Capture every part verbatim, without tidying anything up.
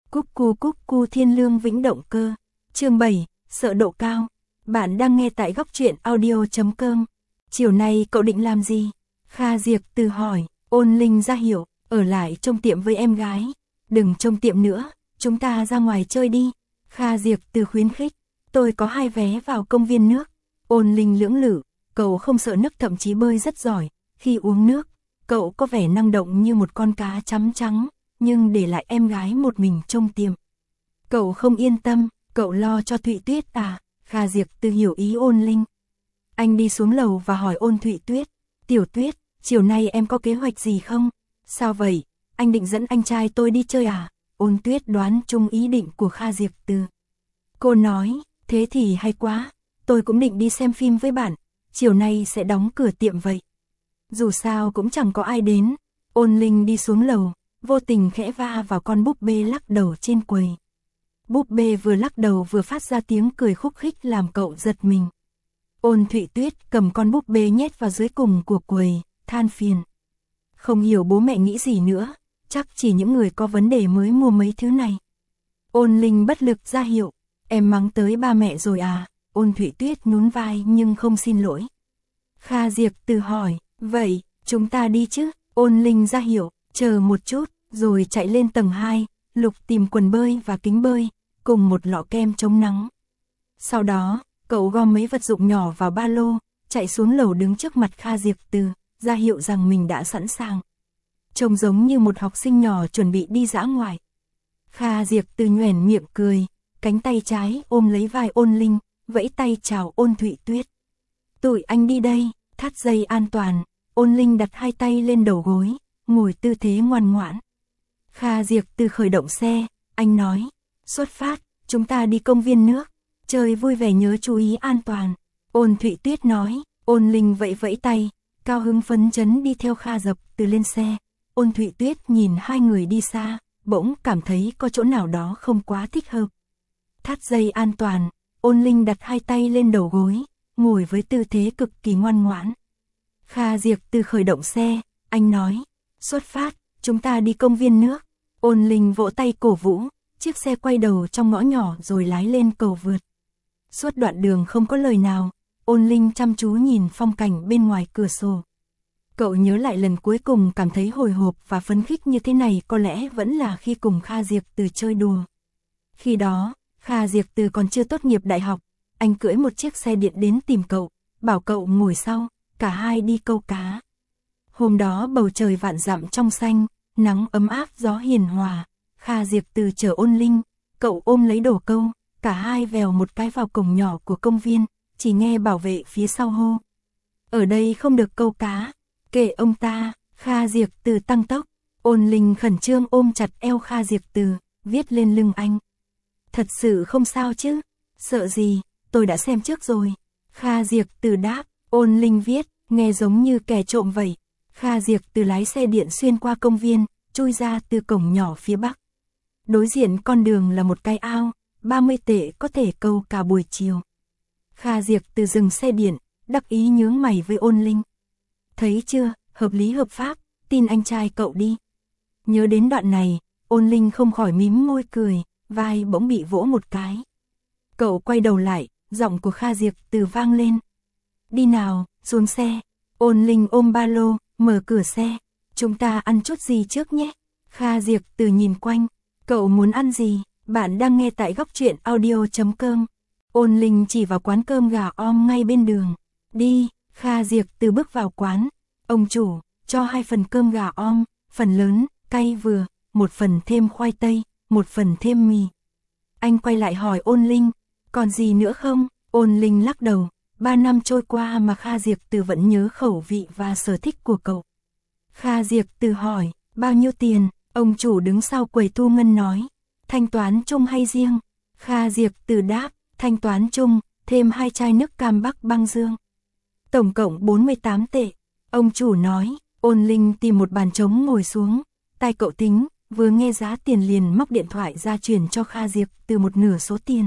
Cúc cu cúc cu thiên lương vĩnh động cơ. Chương bảy, sợ độ cao. Bạn đang nghe tại góc truyện audio chấm com. Chiều nay cậu định làm gì? Kha Diệp Từ hỏi. Ôn Linh ra hiệu, ở lại trong tiệm với em gái. Đừng trong tiệm nữa, chúng ta ra ngoài chơi đi. Kha Diệp Từ khuyến khích. Tôi có hai vé vào công viên nước. Ôn Linh lưỡng lự, cậu không sợ nước, thậm chí bơi rất giỏi. Khi uống nước, cậu có vẻ năng động như một con cá chấm trắng, nhưng để lại em gái một mình trong tiệm. Cậu không yên tâm, cậu lo cho Thụy Tuyết à? Kha Diệp Từ hiểu ý Ôn Linh. Anh đi xuống lầu và hỏi Ôn Thụy Tuyết. Tiểu Tuyết, chiều nay em có kế hoạch gì không? Sao vậy? Anh định dẫn anh trai tôi đi chơi à? Ôn Tuyết đoán chung ý định của Kha Diệp Từ. Cô nói, thế thì hay quá, tôi cũng định đi xem phim với bạn, chiều nay sẽ đóng cửa tiệm vậy. Dù sao cũng chẳng có ai đến. Ôn Linh đi xuống lầu, vô tình khẽ va vào con búp bê lắc đầu trên quầy. Búp bê vừa lắc đầu vừa phát ra tiếng cười khúc khích làm cậu giật mình. Ôn Thụy Tuyết cầm con búp bê nhét vào dưới cùng của quầy, than phiền. Không hiểu bố mẹ nghĩ gì nữa, chắc chỉ những người có vấn đề mới mua mấy thứ này. Ôn Linh bất lực ra hiệu, em mắng tới ba mẹ rồi à? Ôn Thụy Tuyết nhún vai nhưng không xin lỗi. Kha Diệp Từ hỏi, vậy, chúng ta đi chứ? Ôn Linh ra hiệu, chờ một chút, rồi chạy lên tầng hai, lục tìm quần bơi và kính bơi, cùng một lọ kem chống nắng. Sau đó, cậu gom mấy vật dụng nhỏ vào ba lô, chạy xuống lầu đứng trước mặt Kha Diệp Từ, ra hiệu rằng mình đã sẵn sàng. Trông giống như một học sinh nhỏ chuẩn bị đi dã ngoại. Kha Diệp Từ nhoẻn miệng cười, cánh tay trái ôm lấy vai Ôn Linh, vẫy tay chào Ôn Thụy Tuyết. Tụi anh đi đây, thắt dây an toàn. Ôn Linh đặt hai tay lên đầu gối, ngồi tư thế ngoan ngoãn. Kha Diệp Từ khởi động xe, anh nói, xuất phát, chúng ta đi công viên nước, chơi vui vẻ nhớ chú ý an toàn. Ôn Thụy Tuyết nói. Ôn Linh vẫy vẫy tay, cao hứng phấn chấn đi theo Kha Diệp Từ lên xe. Ôn Thụy Tuyết nhìn hai người đi xa, bỗng cảm thấy có chỗ nào đó không quá thích hợp. Thắt dây an toàn, Ôn Linh đặt hai tay lên đầu gối, ngồi với tư thế cực kỳ ngoan ngoãn. Kha Diệp Từ khởi động xe, anh nói, xuất phát, chúng ta đi công viên nước. Ôn Linh vỗ tay cổ vũ, chiếc xe quay đầu trong ngõ nhỏ rồi lái lên cầu vượt. Suốt đoạn đường không có lời nào, Ôn Linh chăm chú nhìn phong cảnh bên ngoài cửa sổ. Cậu nhớ lại lần cuối cùng cảm thấy hồi hộp và phấn khích như thế này có lẽ vẫn là khi cùng Kha Diệp Từ chơi đùa. Khi đó, Kha Diệp Từ còn chưa tốt nghiệp đại học, anh cưỡi một chiếc xe điện đến tìm cậu, bảo cậu ngồi sau, cả hai đi câu cá. Hôm đó bầu trời vạn dặm trong xanh, nắng ấm áp gió hiền hòa, Kha Diệp Từ chở Ôn Linh, cậu ôm lấy đồ câu, cả hai vèo một cái vào cổng nhỏ của công viên, chỉ nghe bảo vệ phía sau hô. Ở đây không được câu cá, kệ ông ta. Kha Diệp Từ tăng tốc, Ôn Linh khẩn trương ôm chặt eo Kha Diệp Từ, viết lên lưng anh. Thật sự không sao chứ? Sợ gì, tôi đã xem trước rồi. Kha Diệp Từ đáp. Ôn Linh viết, nghe giống như kẻ trộm vậy. Kha Diệp Từ lái xe điện xuyên qua công viên, chui ra từ cổng nhỏ phía bắc. Đối diện con đường là một cái ao, ba mươi tệ có thể câu cả buổi chiều. Kha Diệp Từ dừng xe điện, đắc ý nhướng mày với Ôn Linh. Thấy chưa, hợp lý hợp pháp, tin anh trai cậu đi. Nhớ đến đoạn này, Ôn Linh không khỏi mím môi cười, vai bỗng bị vỗ một cái. Cậu quay đầu lại, giọng của Kha Diệp Từ vang lên. Đi nào, xuống xe. Ôn Linh ôm ba lô, mở cửa xe. Chúng ta ăn chút gì trước nhé. Kha Diệp Từ nhìn quanh. Cậu muốn ăn gì? Bạn đang nghe tại góc truyện audio chấm com. Ôn Linh chỉ vào quán cơm gà om ngay bên đường. Đi. Kha Diệp Từ bước vào quán. Ông chủ, cho hai phần cơm gà om, phần lớn, cay vừa, một phần thêm khoai tây, một phần thêm mì. Anh quay lại hỏi Ôn Linh, còn gì nữa không? Ôn Linh lắc đầu. Ba năm trôi qua mà Kha Diệp Từ vẫn nhớ khẩu vị và sở thích của cậu. Kha Diệp Từ hỏi, bao nhiêu tiền? Ông chủ đứng sau quầy thu ngân nói, thanh toán chung hay riêng? Kha Diệp Từ đáp, thanh toán chung, thêm hai chai nước cam Bắc băng dương. Tổng cộng bốn mươi tám tệ. Ông chủ nói. Ôn Linh tìm một bàn trống ngồi xuống, tay cậu tính, vừa nghe giá tiền liền móc điện thoại ra chuyển cho Kha Diệp Từ một nửa số tiền.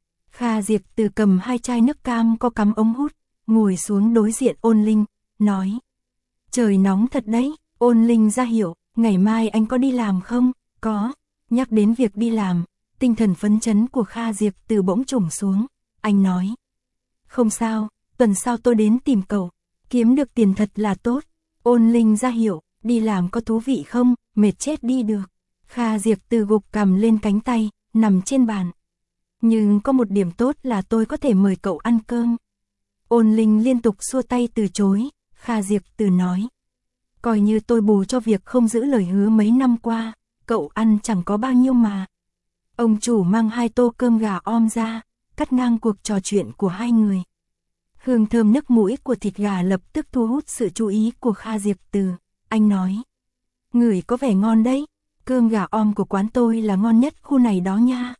Kha Diệp Từ cầm hai chai nước cam có cắm ống hút, ngồi xuống đối diện Ôn Linh, nói. Trời nóng thật đấy. Ôn Linh ra hiệu, ngày mai anh có đi làm không? Có. Nhắc đến việc đi làm, tinh thần phấn chấn của Kha Diệp Từ bỗng trùng xuống, anh nói. Không sao, tuần sau tôi đến tìm cậu, kiếm được tiền thật là tốt. Ôn Linh ra hiệu, đi làm có thú vị không, mệt chết đi được. Kha Diệp Từ gục cằm lên cánh tay, nằm trên bàn. Nhưng có một điểm tốt là tôi có thể mời cậu ăn cơm. Ôn Linh liên tục xua tay từ chối, Kha Diệp Từ nói. Coi như tôi bù cho việc không giữ lời hứa mấy năm qua, cậu ăn chẳng có bao nhiêu mà. Ông chủ mang hai tô cơm gà om ra, cắt ngang cuộc trò chuyện của hai người. Hương thơm nức mũi của thịt gà lập tức thu hút sự chú ý của Kha Diệp Từ. Anh nói, ngửi có vẻ ngon đấy, cơm gà om của quán tôi là ngon nhất khu này đó nha.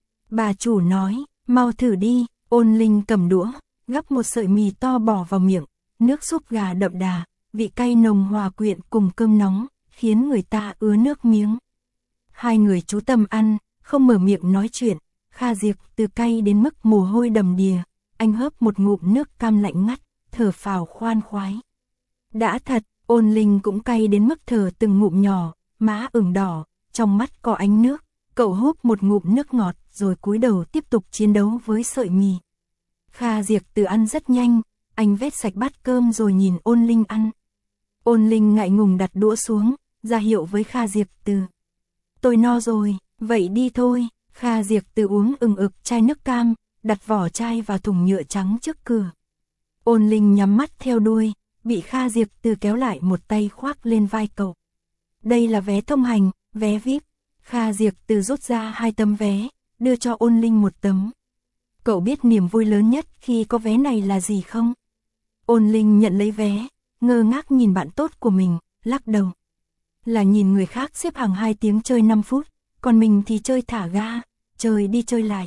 Bà chủ nói, mau thử đi. Ôn Linh cầm đũa, gắp một sợi mì to bỏ vào miệng, nước súp gà đậm đà, vị cay nồng hòa quyện cùng cơm nóng, khiến người ta ứa nước miếng. Hai người chú tâm ăn, không mở miệng nói chuyện. Kha Diệp Từ cay đến mức mồ hôi đầm đìa, anh hớp một ngụm nước cam lạnh ngắt, thở phào khoan khoái. Đã thật. Ôn Linh cũng cay đến mức thở từng ngụm nhỏ, má ửng đỏ, trong mắt có ánh nước. Cậu húp một ngụm nước ngọt rồi cúi đầu tiếp tục chiến đấu với sợi mì. Kha Diệp Từ ăn rất nhanh, anh vét sạch bát cơm rồi nhìn Ôn Linh ăn. Ôn Linh ngại ngùng đặt đũa xuống, ra hiệu với Kha Diệp Từ. Tôi no rồi, vậy đi thôi. Kha Diệp Từ uống ừng ực chai nước cam, đặt vỏ chai vào thùng nhựa trắng trước cửa. Ôn Linh nhắm mắt theo đuôi, bị Kha Diệp Từ kéo lại một tay khoác lên vai cậu. Đây là vé thông hành, vé vi ai pi. Kha Diệp Từ rút ra hai tấm vé, đưa cho Ôn Linh một tấm. Cậu biết niềm vui lớn nhất khi có vé này là gì không? Ôn Linh nhận lấy vé, ngơ ngác nhìn bạn tốt của mình, lắc đầu. Là nhìn người khác xếp hàng hai tiếng chơi năm phút, còn mình thì chơi thả ga, chơi đi chơi lại.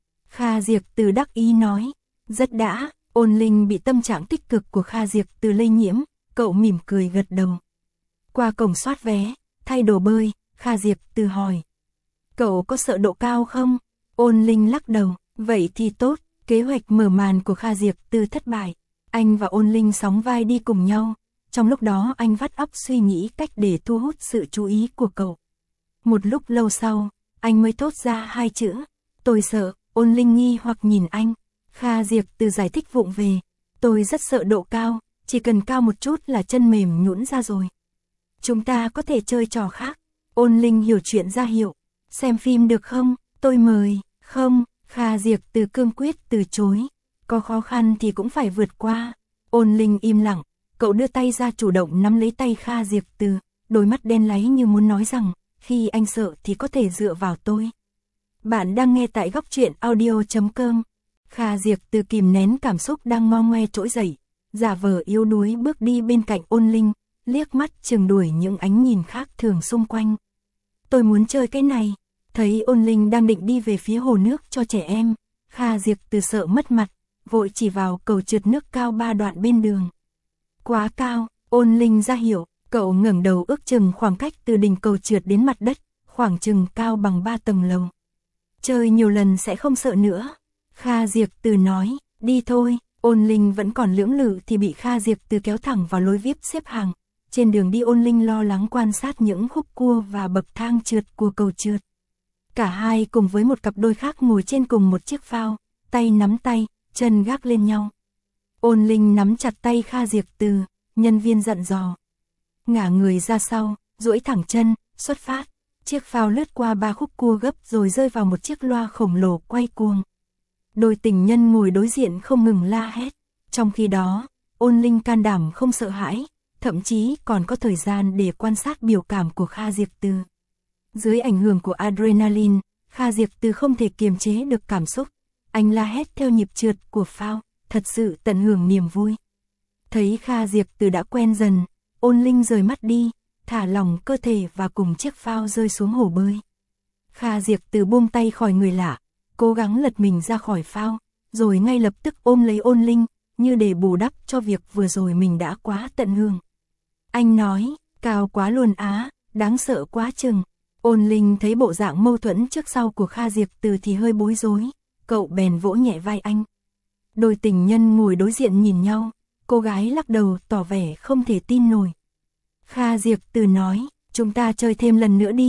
Kha Diệp Từ đắc ý nói, rất đã. Ôn Linh bị tâm trạng tích cực của Kha Diệp Từ lây nhiễm, cậu mỉm cười gật đầu. Qua cổng soát vé, thay đồ bơi, Kha Diệp Từ hỏi. Cậu có sợ độ cao không? Ôn Linh lắc đầu, vậy thì tốt. Kế hoạch mở màn của Kha Diệp Từ thất bại. Anh và Ôn Linh sóng vai đi cùng nhau. Trong lúc đó anh vắt óc suy nghĩ cách để thu hút sự chú ý của cậu. Một lúc lâu sau, anh mới thốt ra hai chữ. Tôi sợ. Ôn Linh nghi hoặc nhìn anh. Kha Diệp Từ giải thích vụng về. Tôi rất sợ độ cao, chỉ cần cao một chút là chân mềm nhũn ra rồi. Chúng ta có thể chơi trò khác. Ôn Linh hiểu chuyện ra hiệu. Xem phim được không? Tôi mời. Không. Kha Diệp Từ cương quyết từ chối. Có khó khăn thì cũng phải vượt qua. Ôn Linh im lặng. Cậu đưa tay ra chủ động nắm lấy tay Kha Diệp Từ. Đôi mắt đen láy như muốn nói rằng, khi anh sợ thì có thể dựa vào tôi. Bạn đang nghe tại góc truyện audio chấm com. Kha Diệp Từ kìm nén cảm xúc đang ngo ngoe trỗi dậy, giả vờ yếu đuối bước đi bên cạnh Ôn Linh, liếc mắt chừng đuổi những ánh nhìn khác thường xung quanh. Tôi muốn chơi cái này. Thấy Ôn Linh đang định đi về phía hồ nước cho trẻ em, Kha Diệp Từ sợ mất mặt, vội chỉ vào cầu trượt nước cao ba đoạn bên đường. Quá cao. Ôn Linh ra hiệu, cậu ngẩng đầu ước chừng khoảng cách từ đỉnh cầu trượt đến mặt đất, khoảng chừng cao bằng ba tầng lầu. Chơi nhiều lần sẽ không sợ nữa. Kha Diệp Từ nói, đi thôi. Ôn Linh vẫn còn lưỡng lự thì bị Kha Diệp Từ kéo thẳng vào lối vi ai pi xếp hàng. Trên đường đi Ôn Linh lo lắng quan sát những khúc cua và bậc thang trượt của cầu trượt. Cả hai cùng với một cặp đôi khác ngồi trên cùng một chiếc phao, tay nắm tay, chân gác lên nhau. Ôn Linh nắm chặt tay Kha Diệp Từ, nhân viên dặn dò. Ngả người ra sau, duỗi thẳng chân, xuất phát. Chiếc phao lướt qua ba khúc cua gấp rồi rơi vào một chiếc loa khổng lồ quay cuồng. Đôi tình nhân ngồi đối diện không ngừng la hét. Trong khi đó, Ôn Linh can đảm không sợ hãi, thậm chí còn có thời gian để quan sát biểu cảm của Kha Diệp Từ. Dưới ảnh hưởng của adrenaline, Kha Diệp Từ không thể kiềm chế được cảm xúc. Anh la hét theo nhịp trượt của phao, thật sự tận hưởng niềm vui. Thấy Kha Diệp Từ đã quen dần, Ôn Linh rời mắt đi, thả lỏng cơ thể và cùng chiếc phao rơi xuống hồ bơi. Kha Diệp Từ buông tay khỏi người lạ, cố gắng lật mình ra khỏi phao, rồi ngay lập tức ôm lấy Ôn Linh, như để bù đắp cho việc vừa rồi mình đã quá tận hưởng. Anh nói, cao quá luôn á, đáng sợ quá chừng. Ôn Linh thấy bộ dạng mâu thuẫn trước sau của Kha Diệp Từ thì hơi bối rối, cậu bèn vỗ nhẹ vai anh. Đôi tình nhân ngồi đối diện nhìn nhau, cô gái lắc đầu tỏ vẻ không thể tin nổi. Kha Diệp Từ nói, chúng ta chơi thêm lần nữa đi,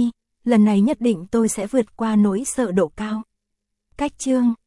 lần này nhất định tôi sẽ vượt qua nỗi sợ độ cao. Cách chương